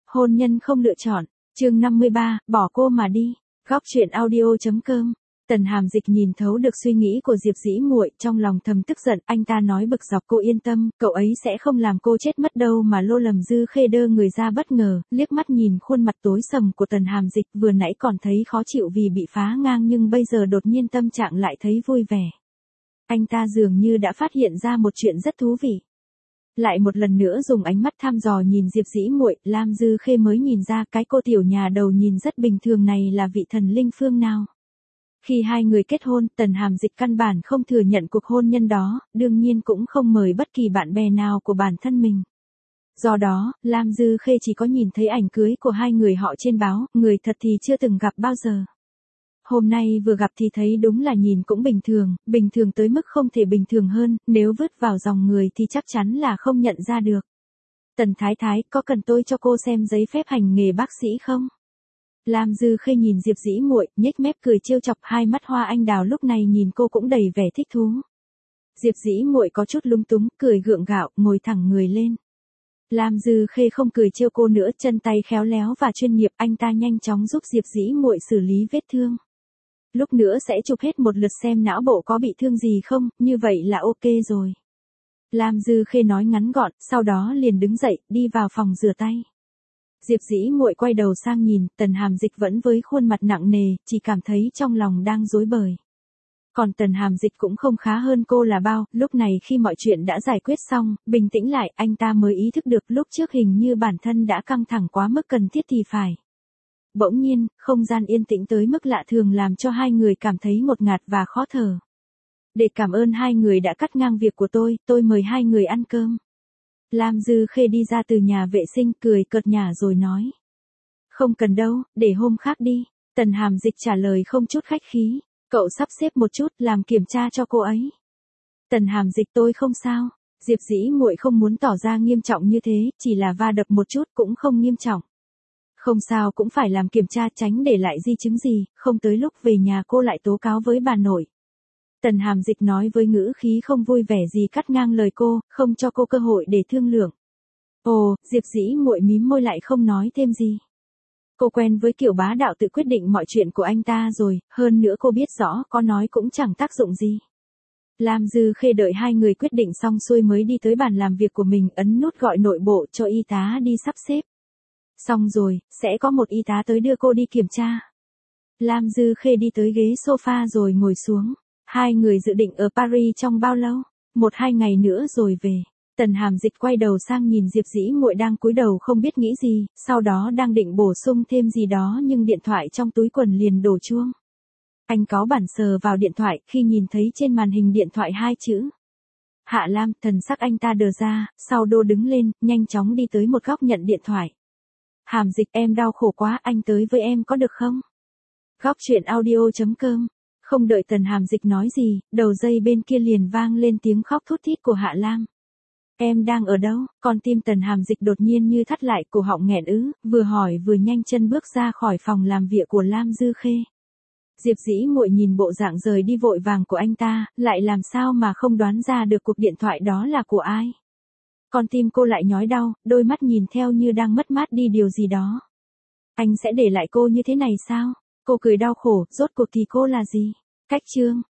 Hôn nhân không lựa chọn, chương 53, bỏ cô mà đi. Góc truyện audio.com. Tần Hàm Dịch nhìn thấu được suy nghĩ của Diệp Dĩ Muội, trong lòng thầm tức giận, anh ta nói bực dọc cô yên tâm, cậu ấy sẽ không làm cô chết mất đâu mà Lô Lầm Dư Khê đơ người ra bất ngờ, liếc mắt nhìn khuôn mặt tối sầm của Tần Hàm Dịch, vừa nãy còn thấy khó chịu vì bị phá ngang nhưng bây giờ đột nhiên tâm trạng lại thấy vui vẻ. Anh ta dường như đã phát hiện ra một chuyện rất thú vị. Lại một lần nữa dùng ánh mắt thăm dò nhìn Diệp Dĩ Muội, Lam Dư Khê mới nhìn ra cái cô tiểu nhà đầu nhìn rất bình thường này là vị thần linh phương nào. Khi hai người kết hôn, Tần Hàm Dịch căn bản không thừa nhận cuộc hôn nhân đó, đương nhiên cũng không mời bất kỳ bạn bè nào của bản thân mình. Do đó, Lam Dư Khê chỉ có nhìn thấy ảnh cưới của hai người họ trên báo, người thật thì chưa từng gặp bao giờ. Hôm nay vừa gặp thì thấy đúng là nhìn cũng bình thường tới mức không thể bình thường hơn, nếu vứt vào dòng người thì chắc chắn là không nhận ra được. Tần Thái Thái, có cần tôi cho cô xem giấy phép hành nghề bác sĩ không? Lam Dư Khê nhìn Diệp Dĩ Muội, nhếch mép cười trêu chọc, hai mắt hoa anh đào lúc này nhìn cô cũng đầy vẻ thích thú. Diệp Dĩ Muội có chút lung túng, cười gượng gạo, ngồi thẳng người lên. Lam Dư Khê không cười trêu cô nữa, chân tay khéo léo và chuyên nghiệp, anh ta nhanh chóng giúp Diệp Dĩ Muội xử lý vết thương. Lúc nữa sẽ chụp hết một lượt xem não bộ có bị thương gì không, như vậy là ok rồi. Lam Dư Khê nói ngắn gọn, sau đó liền đứng dậy, đi vào phòng rửa tay. Diệp Dĩ Muội quay đầu sang nhìn, Tần Hàm Dịch vẫn với khuôn mặt nặng nề, chỉ cảm thấy trong lòng đang rối bời. Còn Tần Hàm Dịch cũng không khá hơn cô là bao, lúc này khi mọi chuyện đã giải quyết xong, bình tĩnh lại, anh ta mới ý thức được lúc trước hình như bản thân đã căng thẳng quá mức cần thiết thì phải. Bỗng nhiên, không gian yên tĩnh tới mức lạ thường làm cho hai người cảm thấy ngột ngạt và khó thở. Để cảm ơn hai người đã cắt ngang việc của tôi mời hai người ăn cơm. Lam Dư Khê đi ra từ nhà vệ sinh, cười cợt nhả rồi nói. Không cần đâu, để hôm khác đi. Tần Hàm Dịch trả lời không chút khách khí. Cậu sắp xếp một chút, làm kiểm tra cho cô ấy. Tần Hàm Dịch, tôi không sao. Diệp Dĩ Muội không muốn tỏ ra nghiêm trọng như thế, chỉ là va đập một chút cũng không nghiêm trọng. Không sao cũng phải làm kiểm tra tránh để lại di chứng gì, không tới lúc về nhà cô lại tố cáo với bà nội. Tần Hàm Dịch nói với ngữ khí không vui vẻ gì cắt ngang lời cô, không cho cô cơ hội để thương lượng. Ồ, Diệp Dĩ Muội mím môi lại không nói thêm gì. Cô quen với kiểu bá đạo tự quyết định mọi chuyện của anh ta rồi, hơn nữa cô biết rõ có nói cũng chẳng tác dụng gì. Lam Dư Khê đợi hai người quyết định xong xuôi mới đi tới bàn làm việc của mình, ấn nút gọi nội bộ cho y tá đi sắp xếp. Xong rồi, sẽ có một y tá tới đưa cô đi kiểm tra. Lam Dư Khê đi tới ghế sofa rồi ngồi xuống. Hai người dự định ở Paris trong bao lâu? 1-2 ngày nữa rồi về. Tần Hàm Dịch quay đầu sang nhìn Diệp Dĩ Muội đang cúi đầu không biết nghĩ gì, sau đó đang định bổ sung thêm gì đó nhưng điện thoại trong túi quần liền đổ chuông. Anh cáu bản sờ vào điện thoại, khi nhìn thấy trên màn hình điện thoại 2 chữ Hạ Lam, thần sắc anh ta đờ ra, sau đô đứng lên, nhanh chóng đi tới một góc nhận điện thoại. Hàm Dịch, em đau khổ quá, anh tới với em có được không? Góc truyện audio.com. Không đợi Tần Hàm Dịch nói gì, đầu dây bên kia liền vang lên tiếng khóc thút thít của Hạ Lam. Em đang ở đâu? Con tim Tần Hàm Dịch đột nhiên như thắt lại, cổ họng nghẹn ứ, vừa hỏi vừa nhanh chân bước ra khỏi phòng làm việc của Lam Dư Khê. Diệp Dĩ Muội nhìn bộ dạng rời đi vội vàng của anh ta, lại làm sao mà không đoán ra được cuộc điện thoại đó là của ai. Con tim cô lại nhói đau, đôi mắt nhìn theo như đang mất mát đi điều gì đó. Anh sẽ để lại cô như thế này sao? Cô cười đau khổ, rốt cuộc thì cô là gì? Cách chương.